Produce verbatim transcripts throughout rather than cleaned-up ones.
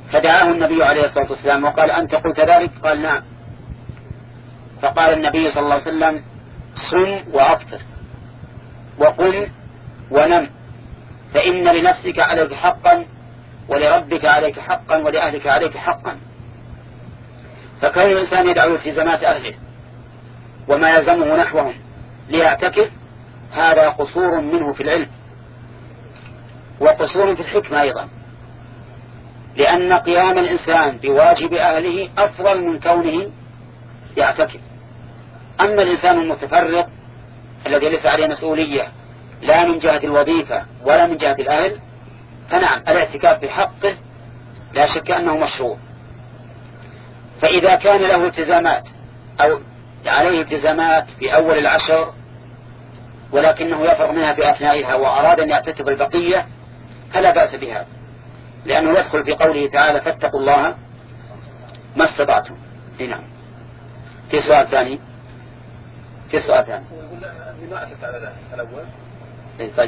فدعاه النبي عليه الصلاة والسلام وقال أنت قلت ذلك؟ قال نعم. فقال النبي صلى الله عليه وسلم صم وأفطر وقم ونم، فإن لنفسك عليك حقا ولربك عليك حقا ولأهلك عليك حقا. فكون الإنسان يدعو التزامات أهله وما يلزمه نحوهم ليعتكف هذا قصور منه في العلم وقصور في الحكمة أيضا، لأن قيام الإنسان بواجب أهله أفضل من كونه يعتكف. أما الإنسان المتفرق الذي ليس عليه مسؤولية لا من جهة الوظيفة ولا من جهة الأهل، فنعم الاعتكاف بحقه لا شك أنه مشروع. فإذا كان له التزامات أو عليه التزامات في أول العشر ولكنه يفرغ منها في أثنائها وأراد أن يعتكف البقية فلا بأس بها، لأنه يدخل في قوله تعالى فاتقوا الله ما استطعتم. نعم. في سؤال ثاني؟ في سؤال ثاني؟ لما أتت على ذلك الأول؟ طيب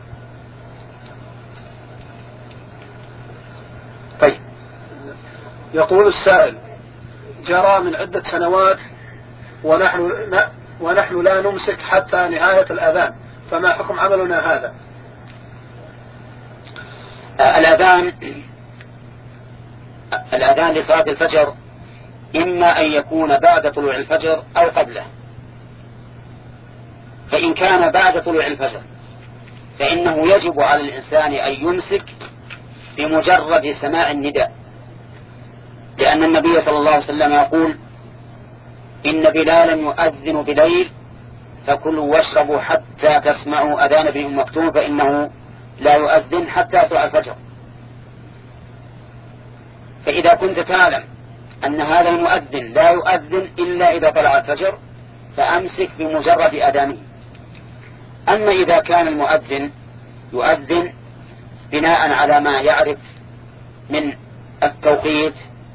طيب يقول السائل جرى من عدة سنوات ونحن ونحن لا نمسك حتى نهاية الأذان، فما حكم عملنا هذا؟ الأذان الأذان لصلاة الفجر إما أن يكون بعد طلوع الفجر أو قبله. فإن كان بعد طلوع الفجر فإنه يجب على الإنسان أن يمسك بمجرد سماع النداء، لأن النبي صلى الله عليه وسلم يقول إن بلالا يؤذن بليل فكلوا واشربوا حتى تسمعوا أذان ابن أم مكتوم فإنه لا يؤذن حتى يطلع الفجر. فإذا كنت تعلم أن هذا المؤذن لا يؤذن إلا إذا طلع الفجر فأمسك بمجرد أذانه. أما إذا كان المؤذن يؤذن بناء على ما يعرف من التوقيت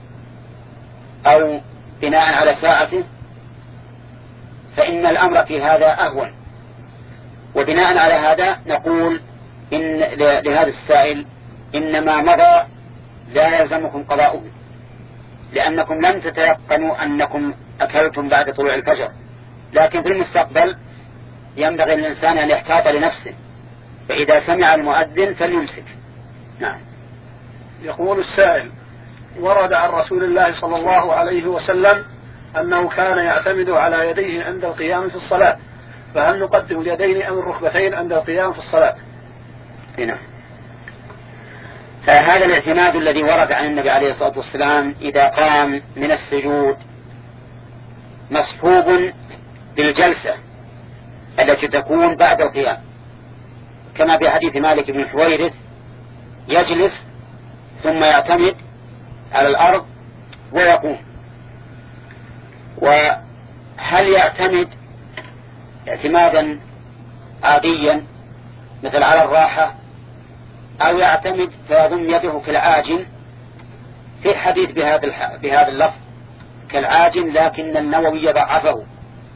أو بناء على ساعته فإن الأمر في هذا أهون. وبناء على هذا نقول إن لهذا السائل إنما مضى لا يلزمكم قضاؤه، لأنكم لم تتيقنوا أنكم أكلتم بعد طلوع الفجر، لكن في المستقبل ينبغي للإنسان أن يحتاط لنفسه، فإذا سمع المؤذن فليمسك. نعم. يقول السائل ورد عن رسول الله صلى الله عليه وسلم أنه كان يعتمد على يديه عند القيام في الصلاة، فهل نقدم اليدين أم الركبتين عند القيام في الصلاة؟ نعم. فهذا الاعتماد الذي ورد عن النبي عليه الصلاة والسلام إذا قام من السجود مصحوب بالجلسة التي تكون بعد القيام، كما في حديث مالك بن حويرث يجلس ثم يعتمد على الأرض ويقوم. وهل يعتمد اعتمادا عاديا مثل على الراحة أو يعتمد فيضم يده كالعاجن؟ في حديث بهذا بهذا اللفظ كالعاجن، لكن النووي ضعفه.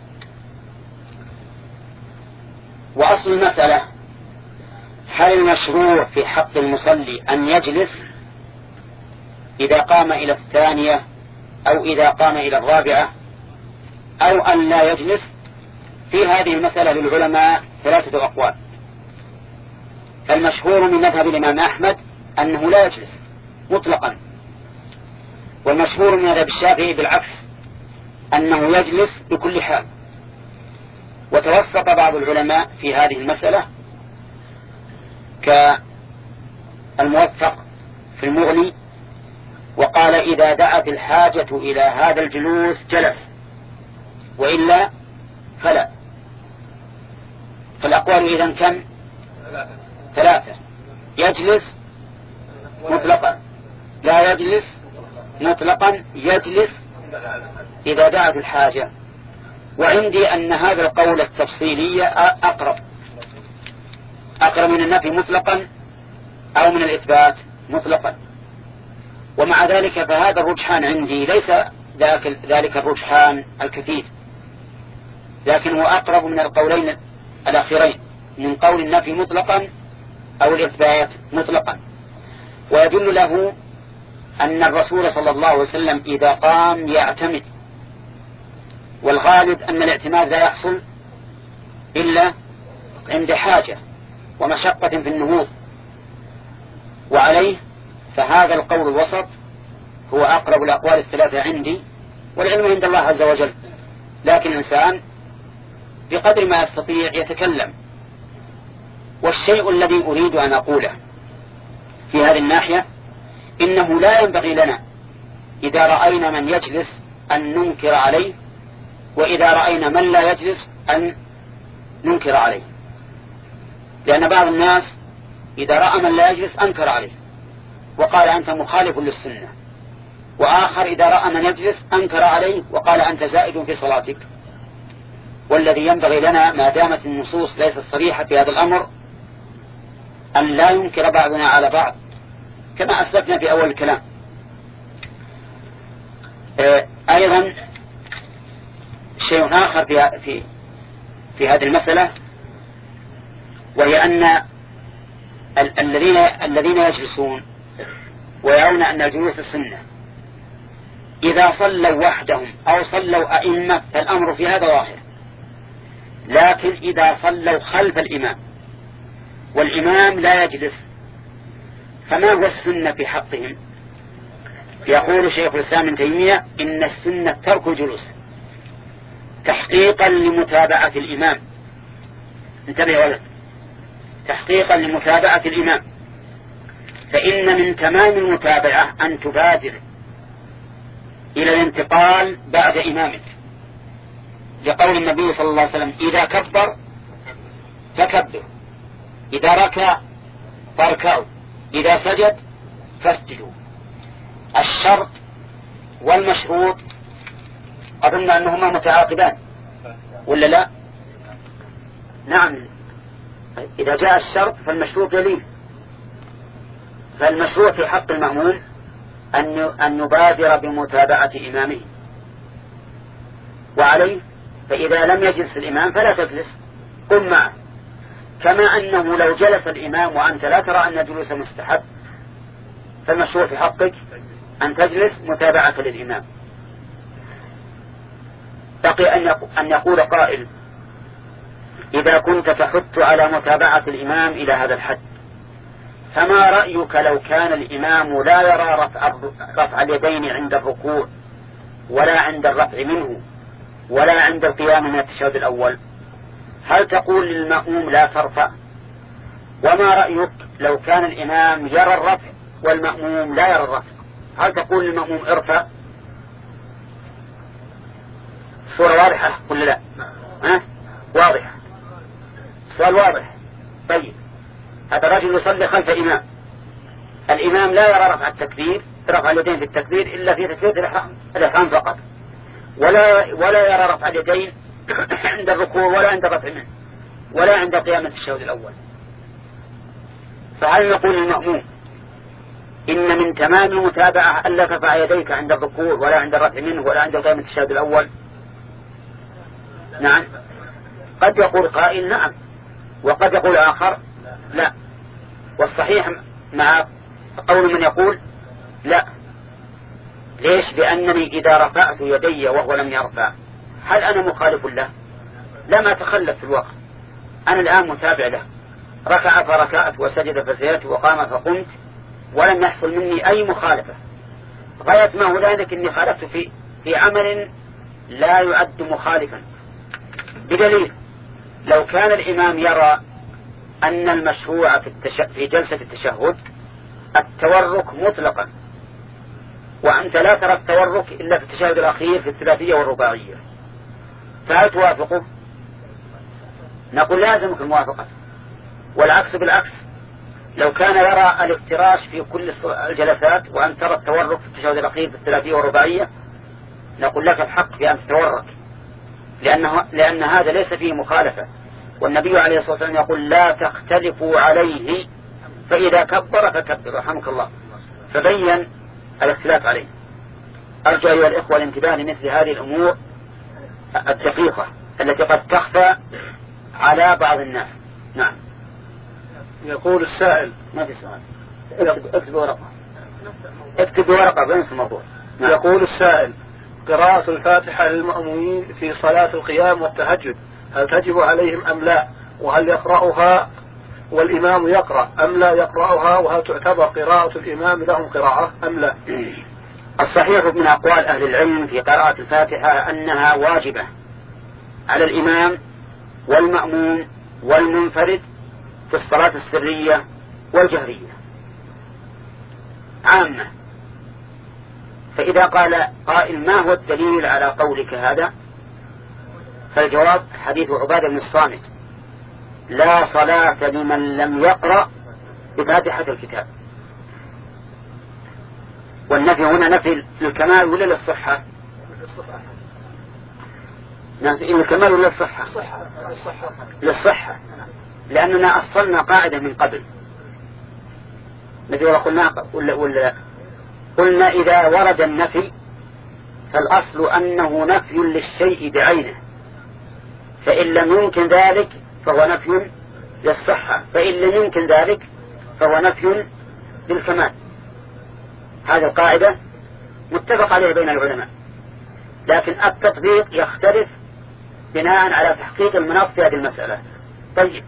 وأصل المسألة هل المشروع في حق المصلي أن يجلس إذا قام إلى الثانية أو إذا قام إلى الرابعة أو أن لا يجلس؟ في هذه المسألة للعلماء ثلاثة أقوال. فالمشهور من مذهب الإمام أحمد أنه لا يجلس مطلقا، والمشهور من مذهب الشافعي بالعكس أنه يجلس بكل حال. وتوسط بعض العلماء في هذه المسألة كالموفق في المغني وقال إذا دعت الحاجة إلى هذا الجلوس جلس وإلا فلا. فالأقوال إذن كم؟ ثلاثة: يجلس مطلقا، لا يجلس مطلقا، يجلس إذا دعت الحاجة. وعندي أن هذا القول التفصيلي أقرب أقرب من النفي مطلقا أو من الإثبات مطلقا. ومع ذلك فهذا الرجحان عندي ليس ذلك الرجحان الكثير، لكنه أقرب من القولين الأخيرين من قول النفي مطلقا أو الإثبات مطلقا. ويدل له أن الرسول صلى الله عليه وسلم إذا قام يعتمد، والغالب أن الاعتماد لا يحصل إلا عند حاجة ومشقة في النهوض، وعليه فهذا القول الوسط هو أقرب الأقوال الثلاثة عندي، والعلم عند الله عز وجل. لكن الإنسان بقدر ما يستطيع يتكلم. والشيء الذي أريد أن أقوله في هذه الناحية إنه لا ينبغي لنا إذا رأينا من يجلس أن ننكر عليه، وإذا رأينا من لا يجلس أن ننكر عليه، لأن بعض الناس إذا رأى من لا يجلس أنكر عليه وقال أنت مخالف للسنة، وآخر إذا رأى من يجلس أنكر عليه وقال أنت زائد في صلاتك. والذي ينبغي لنا ما دامت النصوص ليست صريحة في هذا الأمر أن لا ينكر بعضنا على بعض كما أسلفنا في أول الكلام. أيضا شيء آخر في, في, في هذه المسألة، وهي أن الذين الذين يجلسون ويرون أن الجلوس السنة إذا صلوا وحدهم أو صلوا أئمة فالأمر في هذا ظاهر، لكن إذا صلوا خلف الإمام والإمام لا يجلس فما هو السنة في حقهم؟ يقول شيخ الإسلام ابن تيمية إن السنة ترك الجلوس تحقيقا لمتابعة الإمام. انتبه يا ولد، تحقيقا لمتابعة الإمام، فإن من تمام المتابعة أن تبادر إلى الانتقال بعد إمامك، لقول النبي صلى الله عليه وسلم إذا كبر فكبر، إذا ركع فاركعوا، إذا سجد فاسجدوا. الشرط والمشروط أظن أنهما متعاقبان ولا لا؟ نعم، إذا جاء الشرط فالمشروط يليه. فالمشروط في حق المأموم أن يبادر بمتابعة إمامه، وعليه فإذا لم يجلس الإمام فلا تجلس، قم معه، كما أنه لو جلس الإمام وأنت لا ترى أن الجلوس مستحب فالمشروع في حقك أن تجلس متابعة للإمام. بقي أن يقول قائل إذا كنت تحث على متابعة الإمام إلى هذا الحد فما رأيك لو كان الإمام لا يرى رفع, رفع اليدين عند الركوع ولا عند الرفع منه ولا عند القيام من التشهد الأول؟ هل تقول للمأموم لا ترفع؟ وما رأيك لو كان الإمام يرى الرفع والمأموم لا يرى الرفع؟ هل تقول للمأموم ارفع؟ صورة واضحة ولا لا؟ ها؟ واضحة، سؤال واضح. طيب، هذا الرجل يصلي خلف إمام، الإمام لا يرى رفع التكبير، رفع اليدين في التكبير إلا في تكبير الإحرام فقط، ولا ولا يرى رفع اليدين عند الركوع ولا عند الرفع منه ولا عند قيامة التشهد الأول. فهل نقول للمأموم إن من تمام المتابعة ألا ترفع يديك عند الركوع ولا عند الرفع منه ولا عند قيامة التشهد الأول؟ نعم. قد يقول قائل نعم، وقد يقول آخر لا، والصحيح مع قول من يقول لا. ليش؟ لأنني إذا رفعت يدي وهو لم يرفع هل أنا مخالف له؟ لم أتخلف في الوقت، أنا الآن متابع له، ركع فركعت وسجد فسجدت وقام فقمت ولم يحصل مني أي مخالفة. غاية ما هنالك إني خالفت في في عمل لا يعد مخالفا، بدليل لو كان الإمام يرى أن المشروع في, التش... في جلسة التشهد التورك مطلقا، وأنت لا ترى التورك إلا في التشهد الأخير في الثلاثية والرباعية، فهل توافقه؟ نقول لازمك الموافقة. والعكس بالعكس، لو كان يرى الافتراش في كل الجلسات وأن ترى التورك في التشهد الأخير في الثلاثية والرباعية نقول لك الحق في أن تتورك، لأنه لأن هذا ليس فيه مخالفة. والنبي عليه الصلاة والسلام يقول لا تختلفوا عليه فإذا كبر فكبر، رحمك الله، فبين الاختلاف عليه. أرجو أيها الإخوة الانتباه لمثل هذه الأمور الدقيقة التي قد تخفى على بعض الناس. نعم. يقول السائل، ما في سؤال، اكتب ورقة. اكتب ورقة بنفس الموضوع. نعم. يقول السائل: قراءة الفاتحة للمأمومين في صلاة القيام والتهجد هل تجب عليهم أم لا؟ وهل يقرأها والإمام يقرأ أم لا يقرأها؟ وهل تعتبر قراءة الإمام لهم قراءة أم لا؟ الصحيح من أقوال أهل العلم في قراءة الفاتحة أنها واجبة على الإمام والمأموم والمنفرد في الصلاة السرية والجهرية عامة. فإذا قال قائل: ما هو الدليل على قولك هذا؟ فالجواب حديث عبادة بن الصامت: لا صلاة لمن لم يقرأ بفاتحة الكتاب. والنفي هنا نفي للكمال ولا للصحة؟ نفي للكمال ولا للصحة؟ للصحة، لأننا أصلنا قاعدة من قبل نفي ولا قلنا ولا ولا قلنا إذا ورد النفي فالأصل أنه نفي للشيء بعينه، فإن لم يمكن ذلك فهو نفي للصحة، فإن لم يمكن ذلك فهو نفي للكمال. هذه القاعدة متفق عليها بين العلماء، لكن التطبيق يختلف بناء على تحقيق المناط في هذه المسألة. طيب،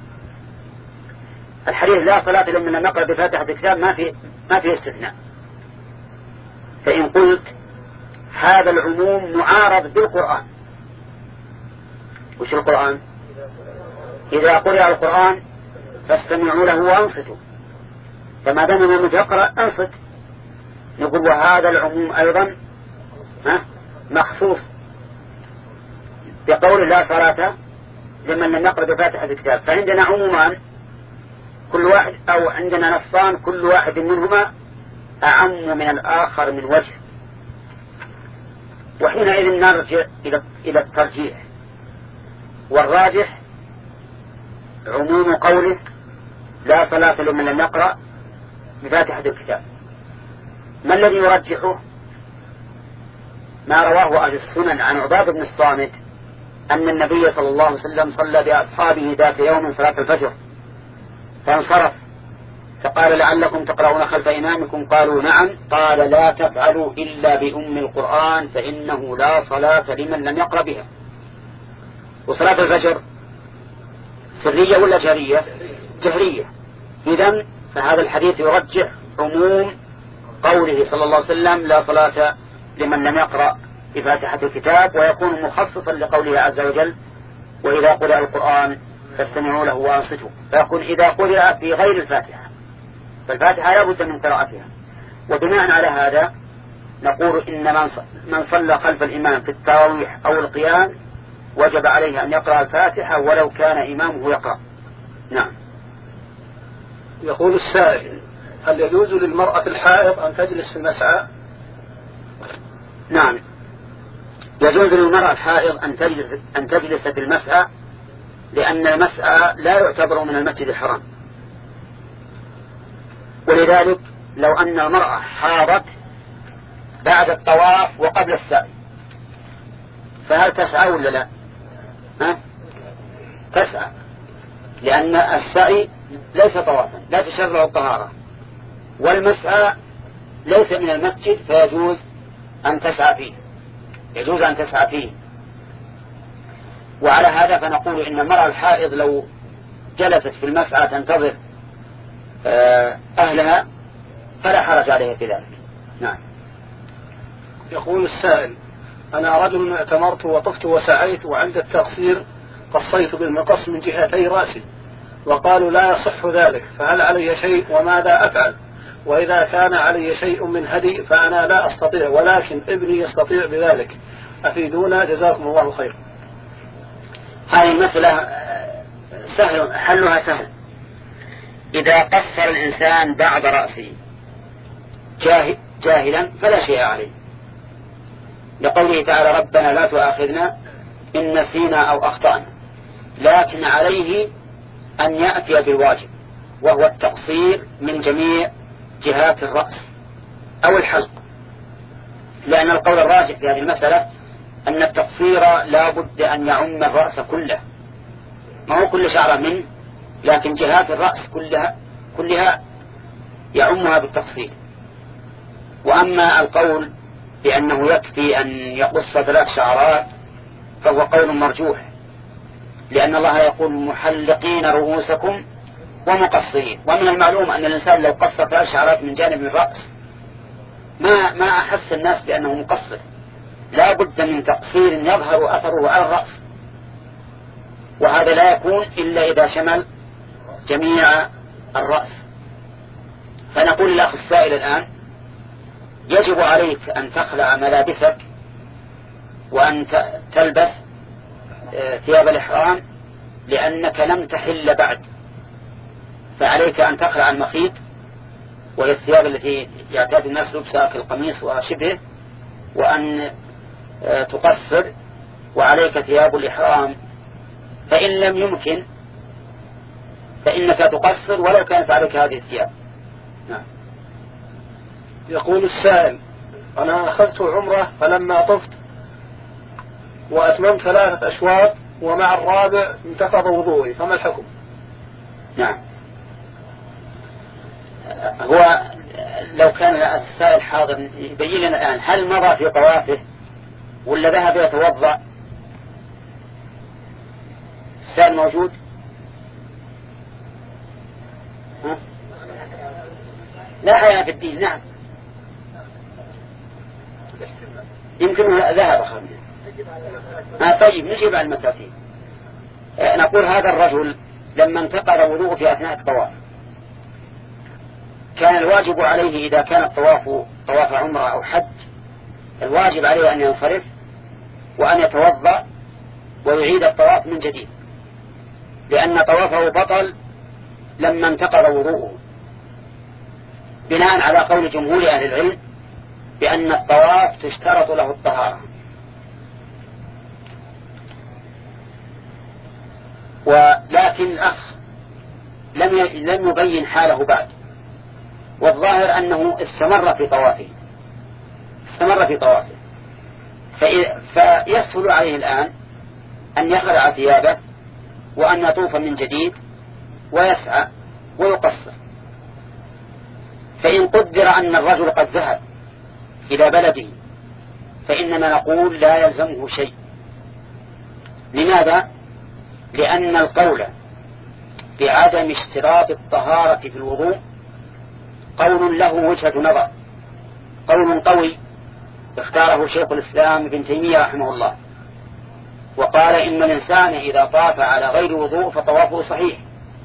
الحديث لا صلاة لمن لم يقرأ بفاتحة الكتاب ما في ما في استثناء. فإن قلت هذا العموم معارض بالقرآن، وش القرآن؟ إذا قرأ القرآن فاستمعوا له وانصتوا، فما دام من يقرأ انصت. نقول وهذا العموم أيضا مخصوص بقول لا صلاة لمن لم يقرأ بفاتحة الكتاب. فعندنا عمومان كل واحد، أو عندنا نصان كل واحد منهما أعم من الآخر من وجه، وحينئذ نرجع إلى الترجيح، والراجح عموم قوله لا صلاة لمن لم يقرأ بفاتحة الكتاب. ما الذي يرجحه؟ ما رواه أهل السنن عن عبادة بن الصامت أن النبي صلى الله عليه وسلم صلى بأصحابه ذات يوم صلاة الفجر فانصرف فقال: لعلكم تقرؤون خلف إمامكم؟ قالوا: نعم. قال: لا تفعلوا إلا بأم القرآن فإنه لا صلاة لمن لم يقرأ بها. وصلاة الفجر سرية ولا جهرية؟ جهرية. إذن فهذا الحديث يرجح عموم قوله صلى الله عليه وسلم لا صلاة لمن لم يقرأ بفاتحة الكتاب، ويكون مخصصا لقوله عز وجل: وإذا قرأ القرآن فاستمعوا له وانصتوا. فيكون إذا قرأ في غير الفاتحة، فالفاتحة لا بد من قراءتها. وبناء على هذا نقول إن من صلى خلف الإمام في التراويح أو القيام وجب عليه أن يقرأ الفاتحة ولو كان إمامه يقرأ. نعم. يقول السائل: هل يجوز للمرأة الحائض أن تجلس في المسعى؟ نعم، يجوز للمرأة الحائض أن تجلس, أن تجلس في المسعى، لأن المسعى لا يعتبر من المسجد الحرام. ولذلك لو أن المرأة حاضت بعد الطواف وقبل السعي فهل تسعى ولا لا؟ ها؟ تسعى، لأن السعي ليس طوافا، لا تشرع الطهارة، والمسعى ليس من المسجد، فيجوز أن تسعى فيه، يجوز أن تسعى فيه. وعلى هذا فنقول إن المرأة الحائض لو جلست في المسعى تنتظر أهلها فلا حرج عليها في ذلك. نعم. يقول السائل: أنا رجل اعتمرت وطفت وسعيت، وعند التقصير قصيت بالمقص من جهتي رأسي، وقالوا لا يصح ذلك، فهل علي شيء وماذا أفعل؟ وإذا كان علي شيء من هدي فأنا لا أستطيع، ولكن ابني يستطيع بذلك، أفيدونا جزاكم الله خير. هذه المسألة سهل، حلها سهل. إذا قصر الإنسان بعد رأسه جاهلا فلا شيء عليه، لقوله تعالى: ربنا لا تؤاخذنا إن نسينا أو أخطأنا، لكن عليه أن يأتي بالواجب، وهو التقصير من جميع جهات الرأس أو الحلق، لأن القول الراجح في هذه المسألة أن التقصير لا بد أن يعم الرأس كله، ما هو كل شعر منه، لكن جهات الرأس كلها كلها يعمها بالتقصير. وأما القول بأنه يكفي أن يقص ثلاث شعرات فهو قول مرجوح، لأن الله يقول محلقين رؤوسكم ومقصرين، ومن المعلوم أن الإنسان لو قص ثلاث شعرات من جانب الرأس ما ما أحس الناس بأنه مقصر، لا بد من تقصير يظهر أثره على الرأس، وهذا لا يكون إلا إذا شمل جميع الرأس. فنقول للأخ السائل الآن يجب عليك أن تخلع ملابسك وأن تلبس ثياب الإحرام لأنك لم تحل بعد، فعليك أن تخلع المخيط وهي الثياب التي يعتاد الناس لبسها كالقميص وشبهه، وأن تقصر، وعليك ثياب الإحرام. فإن لم يمكن فإنك تقصر ولو كانت عليك هذه الثياب. نعم. يقول السائل أنا أخذت عمرة فلما طفت وأتممت ثلاثة أشواط ومع الرابع انتقض وضوئي، فما الحكم؟ نعم. هو لو كان السائل حاضر يبين لنا الآن هل مضى في طوافه ولا ذهب يتوضأ؟ السائل موجود؟ ها؟ لا حياة في الدين. نعم يمكن ذهب خامنة. آه طيب نجيب على المساتين. آه نقول هذا الرجل لما انتقض وضوءه في أثناء الطواف كان الواجب عليه إذا كان الطواف طواف عمره أو حج الواجب عليه أن ينصرف وأن يتوضأ ويعيد الطواف من جديد، لأن طوافه بطل لما انتقض وضوءه، بناء على قول جمهور أهل العلم بأن الطواف تشترط له الطهارة. ولكن الأخ لم لم يبين حاله بعد، والظاهر أنه استمر في طوافه استمر في طوافه فيسهل عليه الآن أن يخلع ثيابه وأن يطوف من جديد ويسعى ويقصر. فإن قدر أن الرجل قد ذهب إلى بلده فإننا نقول لا يلزمه شيء. لماذا؟ لأن القول بعدم اشتراط الطهارة في الوضوء قول له وجهة نظر، قول قوي اختاره شيخ الإسلام ابن تيمية رحمه الله، وقال إن الإنسان إذا طاف على غير وضوء فطوافه صحيح.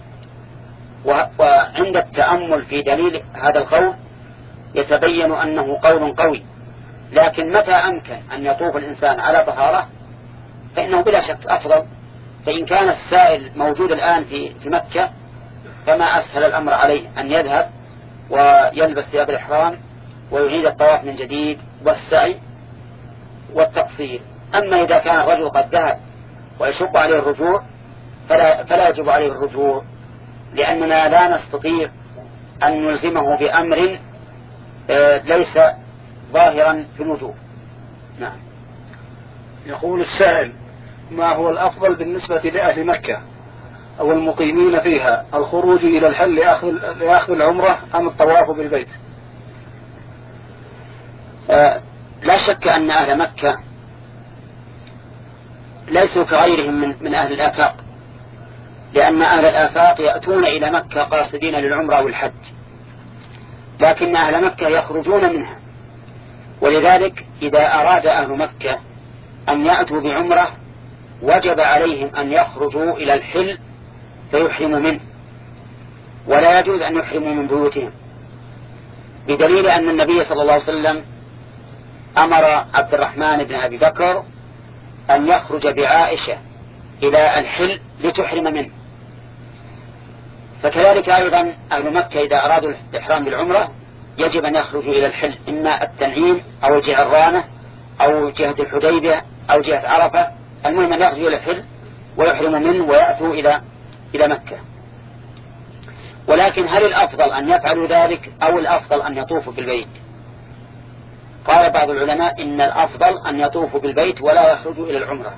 وعند التأمل في دليل هذا القول يتبين أنه قول قوي، لكن متى أمكن أن يطوف الإنسان على طهارة فإنه بلا شك أفضل. فإن كان السائل موجود الآن في في مكة فما أسهل الأمر عليه أن يذهب ويلبس ثياب الإحرام ويعيد الطواف من جديد والسعي والتقصير. أما إذا كان الرجل قد ذهب ويشق عليه الرجوع فلا, فلا يجب عليه الرجوع، لأننا لا نستطيع أن نلزمه بأمر ليس ظاهرا في الوجوب. نعم. يقول السائل ما هو الأفضل بالنسبة لأهل مكة أو المقيمين فيها، الخروج إلى الحل لأخذ العمرة أم الطواف بالبيت؟ آه لا شك أن أهل مكة ليسوا كغيرهم من, من أهل الآفاق، لأن أهل الآفاق يأتون إلى مكة قاصدين للعمرة والحج، لكن أهل مكة يخرجون منها. ولذلك إذا أراد أهل مكة أن يأتوا بعمرة وجب عليهم أن يخرجوا إلى الحل فيحرموا منه، ولا يجوز أن يحرموا من بيوتهم، بدليل أن النبي صلى الله عليه وسلم أمر عبد الرحمن بن أبي بكر أن يخرج بعائشة إلى الحل لتحرم منه. فكذلك أيضا أهل مكة إذا أرادوا الإحرام بالعمرة يجب أن يخرجوا إلى الحل، إما التنعيم أو الجعرانة أو جهة الحديبية أو جهة عرفة، المهم أن يخرجوا إلى الحل ويحرموا منه ويأتوا إلى إلى مكة. ولكن هل الأفضل أن يفعلوا ذلك أو الأفضل أن يطوفوا بالبيت؟ قال بعض العلماء إن الأفضل أن يطوفوا بالبيت ولا يخرجوا إلى العمرة،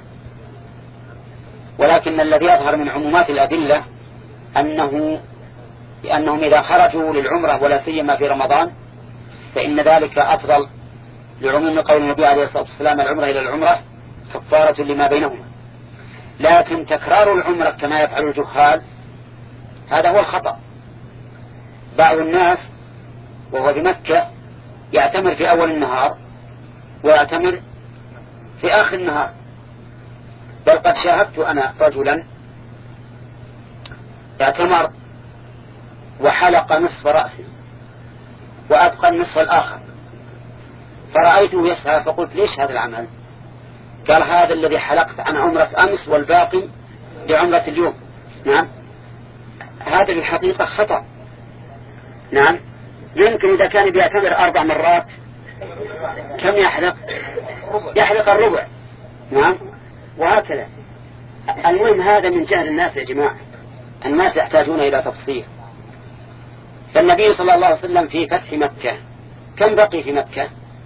ولكن الذي يظهر من عمومات الأدلة أنه لأنهم إذا خرجوا للعمرة ولا سيما في رمضان فإن ذلك أفضل لعموم قول النبي عليه الصلاة والسلام العمرة إلى العمرة كفارة لما بينهما. لكن تكرار العمرة كما يفعل الجهال هذا هو الخطأ. بعض الناس وهو بمكة يعتمر في أول النهار ويعتمر في آخر النهار، بل قد شاهدت أنا رجلا اعتمر وحلق نصف رأسه وأبقى النصف الآخر، فرأيته يسعى فقلت ليش هذا العمل؟ قال هذا الذي حلقت عن عمرة أمس والباقي لعمرة اليوم. نعم، هذا بالحقيقة خطأ. نعم، يمكن إذا كان بيعتمر أربع مرات كم يحلق؟ يحلق الربع. نعم، وهكذا. المهم هذا من جهل الناس يا جماعة، الناس يحتاجون إلى تفصيل. فالنبي صلى الله عليه وسلم في فتح مكة كم بقي في مكة؟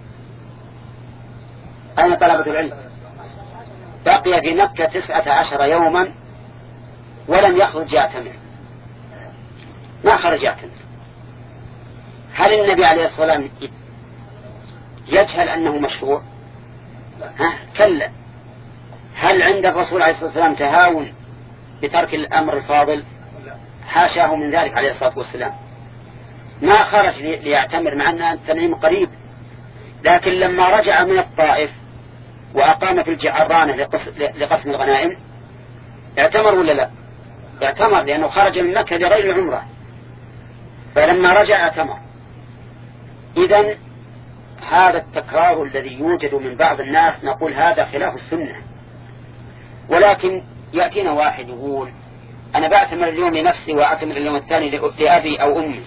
أين طلبة العلم؟ بقي في مكة تسعة عشر يوما ولم يخرج يعتمر، ما خرج يعتمر. هل النبي عليه الصلاة والسلام يجهل أنه مشروع؟ ها كلا. هل عند الرسول عليه الصلاة والسلام تهاون بترك الأمر الفاضل؟ حاشاه من ذلك عليه الصلاة والسلام. ما خرج ليعتمر مع أن التنعيم قريب، لكن لما رجع من الطائف وأقام في الجعرانة لقسم الغنائم اعتمر ولا لا؟ اعتمر، لأنه خرج من مكة لغير العمرة، فلما رجع اعتمر. إذن هذا التكرار الذي يوجد من بعض الناس نقول هذا خلاف السنة. ولكن يأتينا واحد يقول أنا بعتمر اليوم لنفسي وأعتمر اليوم الثاني لأبي أو أمي،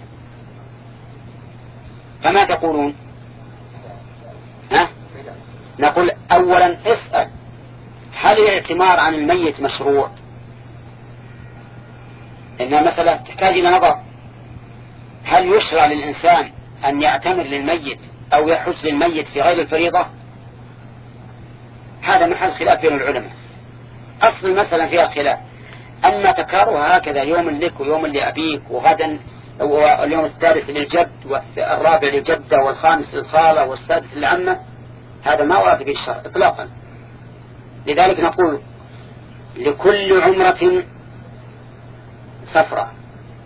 فما تقولون؟ ها؟ نقول أولا اسأل هل الاعتمار عن الميت مشروع؟ إنها مسألة تحتاج إلى نظر. هل يشرع للإنسان أن يعتمر للميت أو يحج للميت في غير الفريضة؟ هذا محل خلاف بين العلماء، أصل مثلا فيها خلاف. أما تكرارها هكذا يوم لك ويوم لأبيك وغدا واليوم الثالث للجد والرابع للجدة والخامس للخالة والسادس للعمة، هذا ما ورد به الشرع إطلاقا. لذلك نقول لكل عمرة سفرة،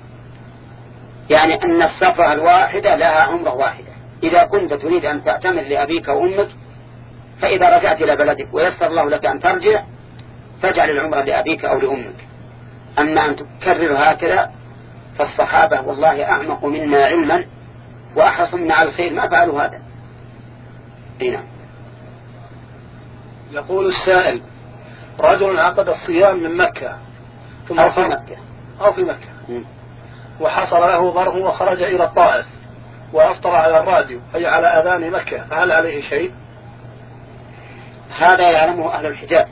يعني أن السفرة الواحدة لها عمرة واحدة. إذا كنت تريد أن تعتمر لأبيك وأمك فإذا رجعت إلى بلدك ويسر الله لك أن ترجع فاجعل العمرة لأبيك أو لأمك. أما أن تكرر هكذا فالصحابة والله أعمق منا علما وأحرص منا على الخير ما فعلوا هذا. هنا يقول السائل رجل عقد الصيام من مكة ثم أو في مكة أو في مكة م. وحصل له ظرف وخرج إلى الطائف وأفطر على الراديو أي على أذان مكة، فهل عليه شيء؟ هذا يعلمه أهل الحجاز.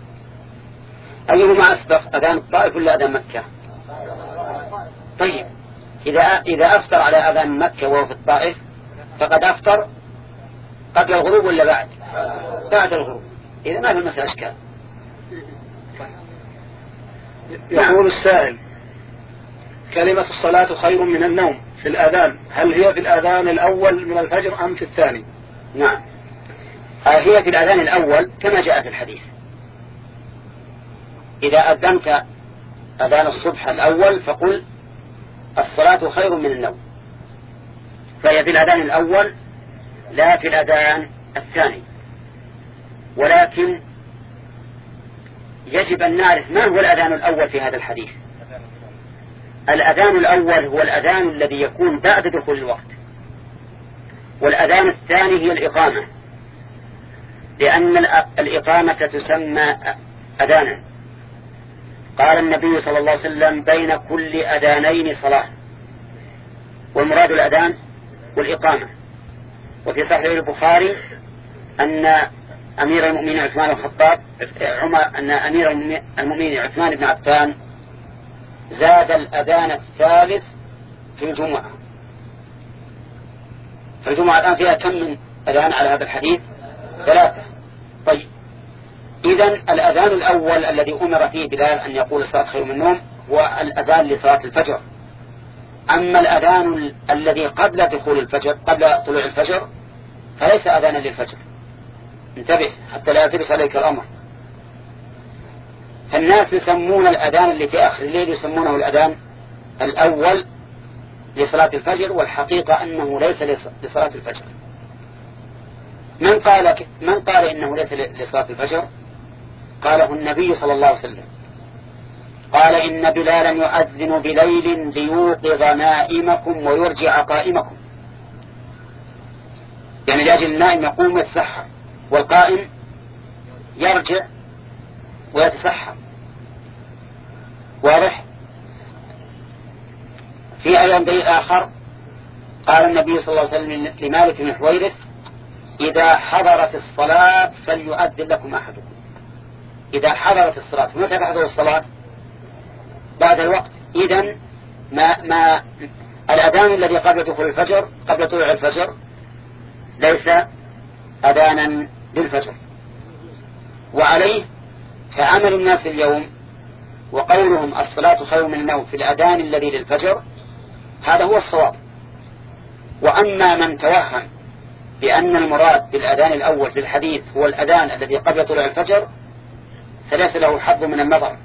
أيهما أسبق، أذان الطائف ولا أذان مكة؟ طيب إذا إذا أفطر على أذان مكة وهو في الطائف فقد أفطر قبل الغروب ولا بعد؟ بعد الغروب. إذا ما في المسألة أشكال. يقول السائل كلمة الصلاة خير من النوم في الأذان، هل هي في الأذان الأول من الفجر أم في الثاني؟ نعم، هي في الأذان الأول كما جاء في الحديث. إذا أذنت أذان الصبح الأول فقل الصلاة خير من النوم، فهي في الأذان الأول لا في الأذان الثاني. ولكن يجب أن نعرف ما هو الأذان الأول في هذا الحديث. الأذان الأول هو الأذان الذي يكون بعد دخول الوقت، والأذان الثاني هي الإقامة، لأن الإقامة تسمى أذانا. قال النبي صلى الله عليه وسلم بين كل أذانين صلاة، والمراد الأذان والإقامة. وفي صحيح البخاري أن أمير المؤمنين عثمان الخطاب عمر أن أمير المؤمنين عثمان بن عفان زاد الأذان الثالث في الجمعة. فالجمعة الآن فيها كم من أذان على هذا الحديث؟ ثلاثة. طيب إذن الأذان الأول الذي أمر فيه بلال أن يقول الصلاة خير من النوم هو الأذان لصلاة الفجر، أما الأذان الذي قبل دخول الفجر قبل طلوع الفجر فليس أذانا للفجر. انتبه حتى لا يلتبس عليك الأمر. فالناس يسمون الأذان اللي في آخر الليل يسمونه الأذان الأول لصلاة الفجر، والحقيقة أنه ليس لصلاة الفجر. من قال من قال إنه ليس لصلاة الفجر؟ قاله النبي صلى الله عليه وسلم، قال إن بلالا يؤذن بليل ليوقظ نائمكم ويرجع قائمكم، يعني لأجل النائم يقوم يتسحر والقائم يرجع ويتسحر. واضح؟ في أيام دليل آخر قال النبي صلى الله عليه وسلم لمالك بن حويرث إذا حضرت الصلاة فليؤذن لكم أحدكم. إذا حضرت الصلاة، متى تحضر الصلاة؟ بعد الوقت. إذن ما, ما الأذان الذي قبل دخول الفجر قبل طلوع الفجر ليس أذانا للفجر. وعليه فعمل الناس اليوم وقولهم الصلاة خير من النوم في الأذان الذي للفجر هذا هو الصواب. وأما من توهم بأن المراد بالأذان الأول في الحديث هو الأذان الذي قبل طلوع الفجر فليس له حظ من النظر.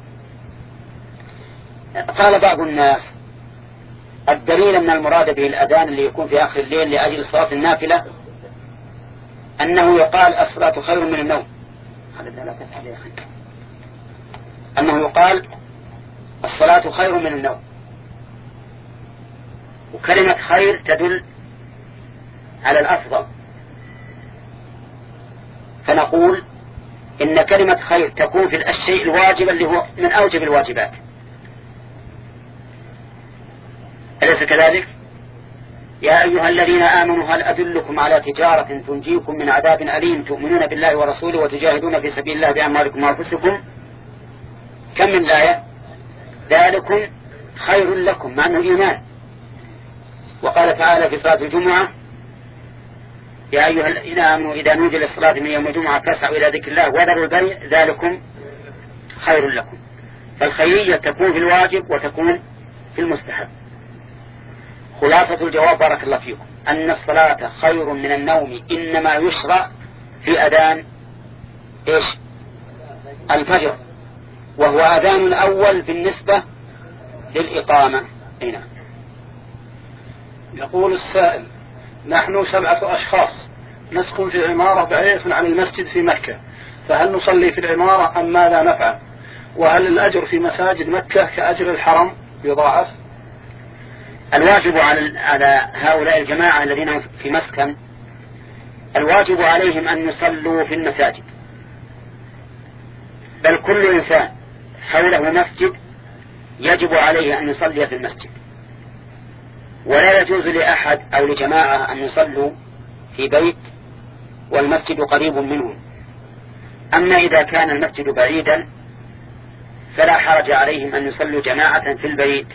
قال بعض الناس الدليل أن المراد به الأذان اللي يكون في آخر الليل لأجل صلاة النافلة أنه يقال الصلاة خير من النوم. لا تفعل يا أخي. أنه يقال الصلاة خير من النوم، وكلمة خير تدل على الأفضل، فنقول إن كلمة خير تكون في الشيء الواجب اللي هو من أوجب الواجبات، أليس كذلك؟ يا أيها الذين آمنوا هل أدلكم على تجارة تنجيكم من عذاب أليم تؤمنون بالله ورسوله وتجاهدون في سبيل الله بأموالكم وأنفسكم. كم من الآية؟ ذلكم خير لكم، مع أنه إيمان. وقال تعالى في صلاة الجمعة يا أيها الذين آمنوا إذا نودي للصلاة من يوم الجمعة فاسعوا إلى ذكر الله وذروا البيع ذلكم خير لكم. فالخيرية تكون في الواجب وتكون في المستحب. خلاصة الجواب بارك الله فيكم أن الصلاة خير من النوم إنما يشرع في أذان إيش؟ الفجر، وهو أذان الأول بالنسبة للإقامة. هنا يقول السائل نحن سبعة أشخاص نسكن في عمارة بعيدة عن المسجد في مكة، فهل نصلي في العمارة أم ماذا نفعل؟ وهل الأجر في مساجد مكة كأجر الحرم يضاعف؟ الواجب على هؤلاء الجماعة الذين في مسكن الواجب عليهم أن يصلوا في المساجد، بل كل إنسان حوله مسجد يجب عليه أن يصلي في المسجد، ولا يجوز لأحد أو لجماعة أن يصلوا في بيت والمسجد قريب منهم. أما إذا كان المسجد بعيدا فلا حرج عليهم أن يصلوا جماعة في البيت.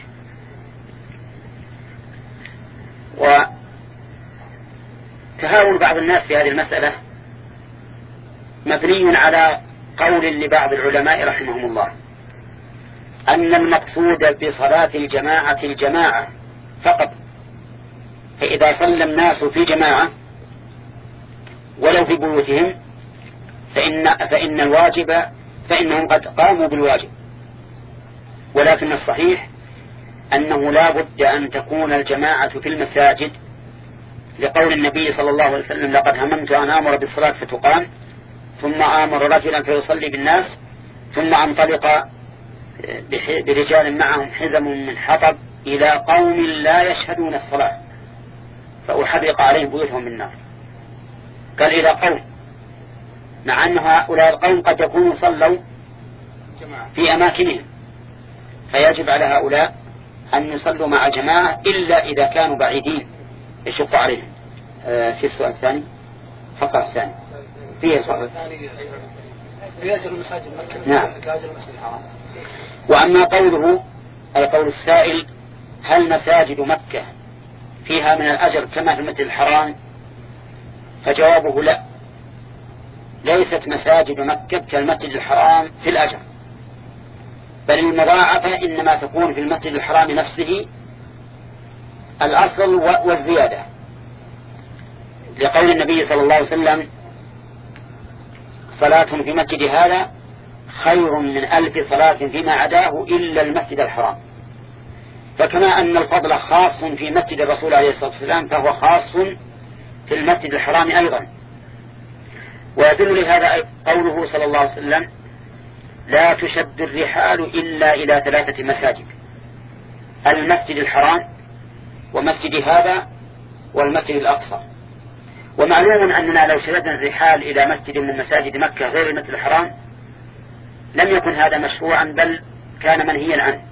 وتهاون بعض الناس في هذه المسألة مبني على قول لبعض العلماء رحمهم الله أن المقصود بصلاة الجماعة الجماعة فقط، فإذا صلى الناس في جماعة ولو في بيوتهم فإن, فإن الواجب فإنهم قد قاموا بالواجب. ولكن الصحيح أنه لا بد أن تكون الجماعة في المساجد لقول النبي صلى الله عليه وسلم لقد هممت أن آمر بالصلاة فتقام ثم آمر رجلا فيصلي بالناس ثم انطلق برجال معهم حزم من حطب إلى قوم لا يشهدون الصلاة فأحرق عليهم بيوتهم من نار. قال إلى قوم، مع أن هؤلاء القوم قد يكونوا صلوا في أماكنهم، فيجب على هؤلاء أن يصلوا مع جماعة إلا إذا كانوا بعيدين يشق عليهم. آه في السؤال الثاني فقط الثاني فيه سؤال يأجر المساجد مكة نعم. كأجر المسجد الحرام. وأما قوله أي قول السائل هل مساجد مكة فيها من الأجر كما في المسجد الحرام، فجوابه لا، ليست مساجد مكة كالمسجد الحرام في الأجر، بل المضاعفة إنما تكون في المسجد الحرام نفسه الأصل والزيادة، لقول النبي صلى الله عليه وسلم صلاة في مسجد هذا خير من ألف صلاة فيما عداه إلا المسجد الحرام. فكما أن الفضل خاص في مسجد الرسول عليه الصلاة والسلام فهو خاص في المسجد الحرام أيضا. ويدل لهذا قوله صلى الله عليه وسلم لا تشد الرحال إلا إلى ثلاثة مساجد: المسجد الحرام ومسجد هذا والمسجد الأقصى. ومعلوم أننا لو شددنا الرحال إلى مسجد من مساجد مكة غير المسجد الحرام لم يكن هذا مشروعا بل كان منهيا عنه.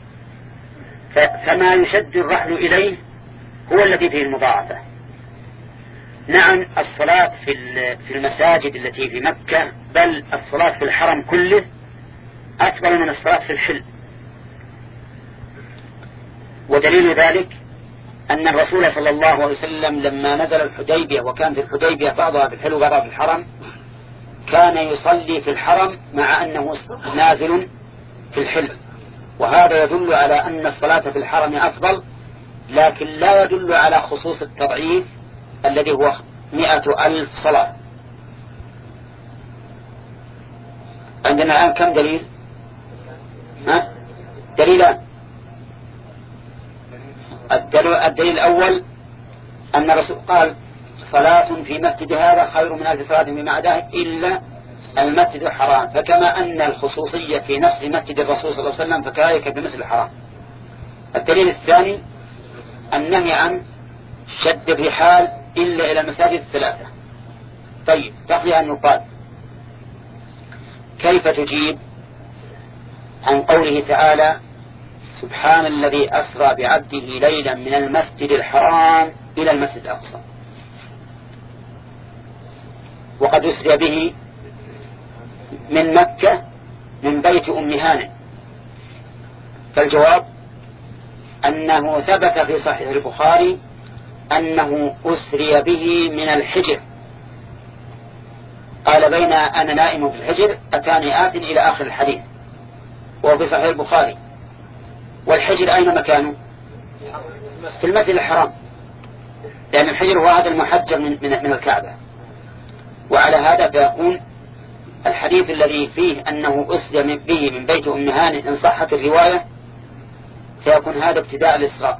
فما يشد الرحل إليه هو الذي فيه المضاعفة. نعم الصلاة في المساجد التي في مكة بل الصلاة في الحرم كله أفضل من الصلاة في الحل. ودليل ذلك أن الرسول صلى الله عليه وسلم لما نزل الحديبية وكان في الحديبية بعضها في الحل وبعضها في الحرم كان يصلي في الحرم مع أنه نازل في الحل، وهذا يدل على أن الصلاة في الحرم أفضل، لكن لا يدل على خصوص التضعيف الذي هو مئة ألف صلاة. عندنا الآن كم دليل؟ ها؟ دليلان. الدليل الأول أن الرسول قال صلاة في مسجد هذا خير من ألف صلاة فيما عداه إلا المسجد الحرام، فكما أن الخصوصية في نفس مسجد الرسول صلى الله عليه وسلم فكذلك بمثل الحرام. الدليل الثاني النهي عن شد الرحال إلا إلى المساجد الثلاثة. طيب تقي أن يقال كيف تجيب عن قوله تعالى سبحان الذي أسرى بعبده ليلا من المسجد الحرام إلى المسجد الأقصى وقد أسري به من مكة من بيت أم هانئ؟ فالجواب أنه ثبت في صحيح البخاري أنه أسري به من الحجر، قال بين أنا نائم في الحجر أتاني آت إلى آخر الحديث، وهو في صحيح البخاري. والحجر أين مكانه؟ في المسجد الحرام، لأن الحجر هو هذا المحجر من, من, من الكعبة. وعلى هذا فيكون الحديث الذي فيه أنه أسري به من بيت أم هانئ إن صحت الرواية فيكون هذا ابتداء الإسراء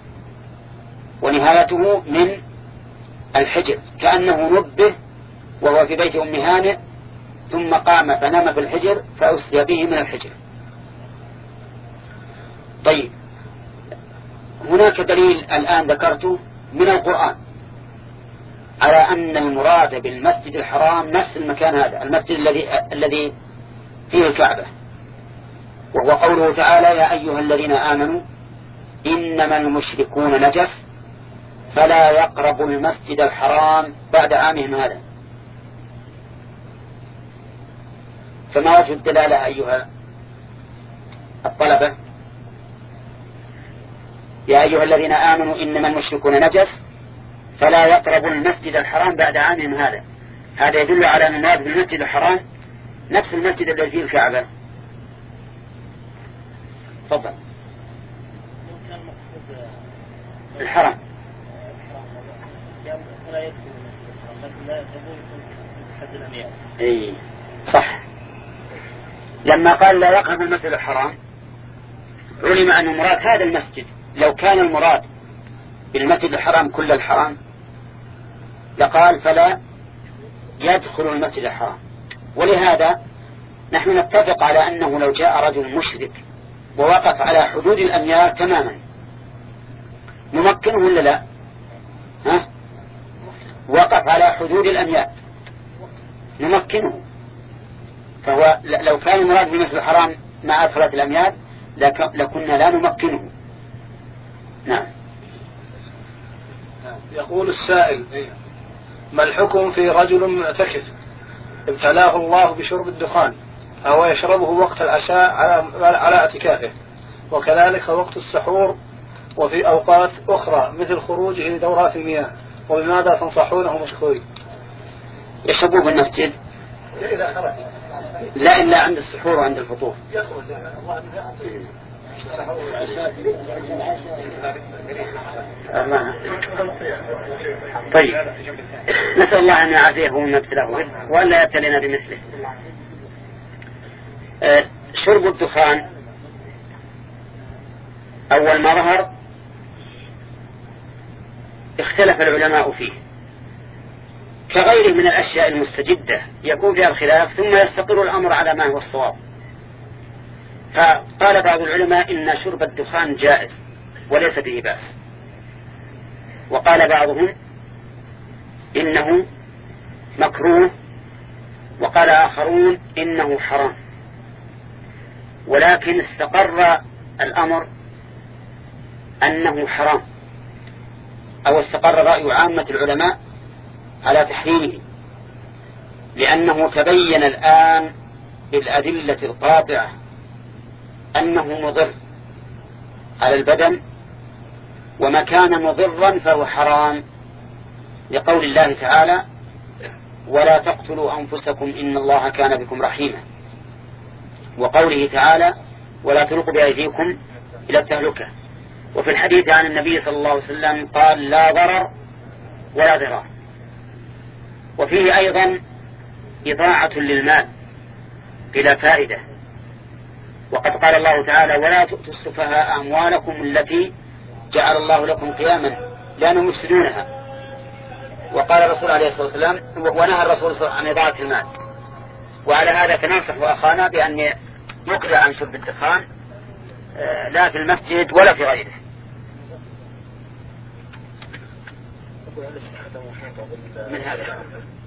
ونهايته من الحجر، كأنه نبه وهو في بيت أم هانئ ثم قام فنام في الحجر فأسري به من الحجر. طيب هناك دليل الآن ذكرته من القرآن على أن المراد بالمسجد الحرام نفس المكان هذا المسجد الذي الذي فيه الكعبة، وهو قوله تعالى يا أيها الذين آمنوا إنما المشركون نجس فلا يقربوا المسجد الحرام بعد عامهم هذا. فما وجه الدلالة أيها الطلبة؟ يا أيها الذين آمنوا إنما المشركون نجس فلا يقربوا المسجد الحرام بعد عامهم هذا، هذا يدل على أن المراد بالمسجد الحرام نفس المسجد الذي فيه الكعبة. تفضل. الحرم اي صح. لما قال لا يقرب المسجد الحرام علم أن المراد هذا المسجد. لو كان المراد بالمسجد الحرام كل الحرام لقال فلا يدخل المسجد الحرام. ولهذا نحن نتفق على أنه لو جاء رجل مشرك ووقف على حدود الأميال تماما نمكنه ولا لا؟ ها؟ وقف على حدود الأميال نمكنه. فهو لو كان المراد بالمسجد الحرام مع أدخلة الأميال لكنا لا نمكنه. نعم. يقول السائل ما الحكم في رجل معتكف ابتلاه الله بشرب الدخان أو يشربه وقت العشاء على على اعتكافه وكذلك وقت السحور وفي أوقات أخرى مثل خروجه لدورات المياه، وبماذا تنصحونه مشكورين؟ يشربوه بالمسجد لا إلا عند السحور وعند الفطور. طيب، نسأل الله أن يعافيه من ابتلاه به وأن لا يبتلينا بمثله. أه شرب الدخان أول ما ظهر اختلف العلماء فيه كغيره من الأشياء المستجدة يكون فيها الخلاف ثم يستقر الأمر على ما هو الصواب. فقال بعض العلماء إن شرب الدخان جائز وليس به بأس، وقال بعضهم إنه مكروه، وقال آخرون إنه حرام. ولكن استقر الأمر أنه حرام، أو استقر رأي عامة العلماء على تحريمه، لأنه تبين الآن بالأدلة القاطعة أنه مضر على البدن، وما كان مضرا فهو حرام، لقول الله تعالى: ولا تقتلوا أنفسكم إن الله كان بكم رحيما، وقوله تعالى: ولا تلقوا بأيديكم إلى التهلكة. وفي الحديث عن النبي صلى الله عليه وسلم قال: لا ضرر ولا ضرار. وفيه أيضا إضاعة للمال بلا فائدة، وقد قال الله تعالى: ولا تؤتوا السفهاء أموالكم التي جعل الله لكم قياما لأنهم يفسدونها. وقال الرسول عليه الصلاة والسلام ونهى الرسول صلى الله عليه وسلم عن إضاعة المال. وعلى هذا فننصح أخانا بأن يقلع عن شرب الدخان لا في المسجد ولا في غيره. من هذا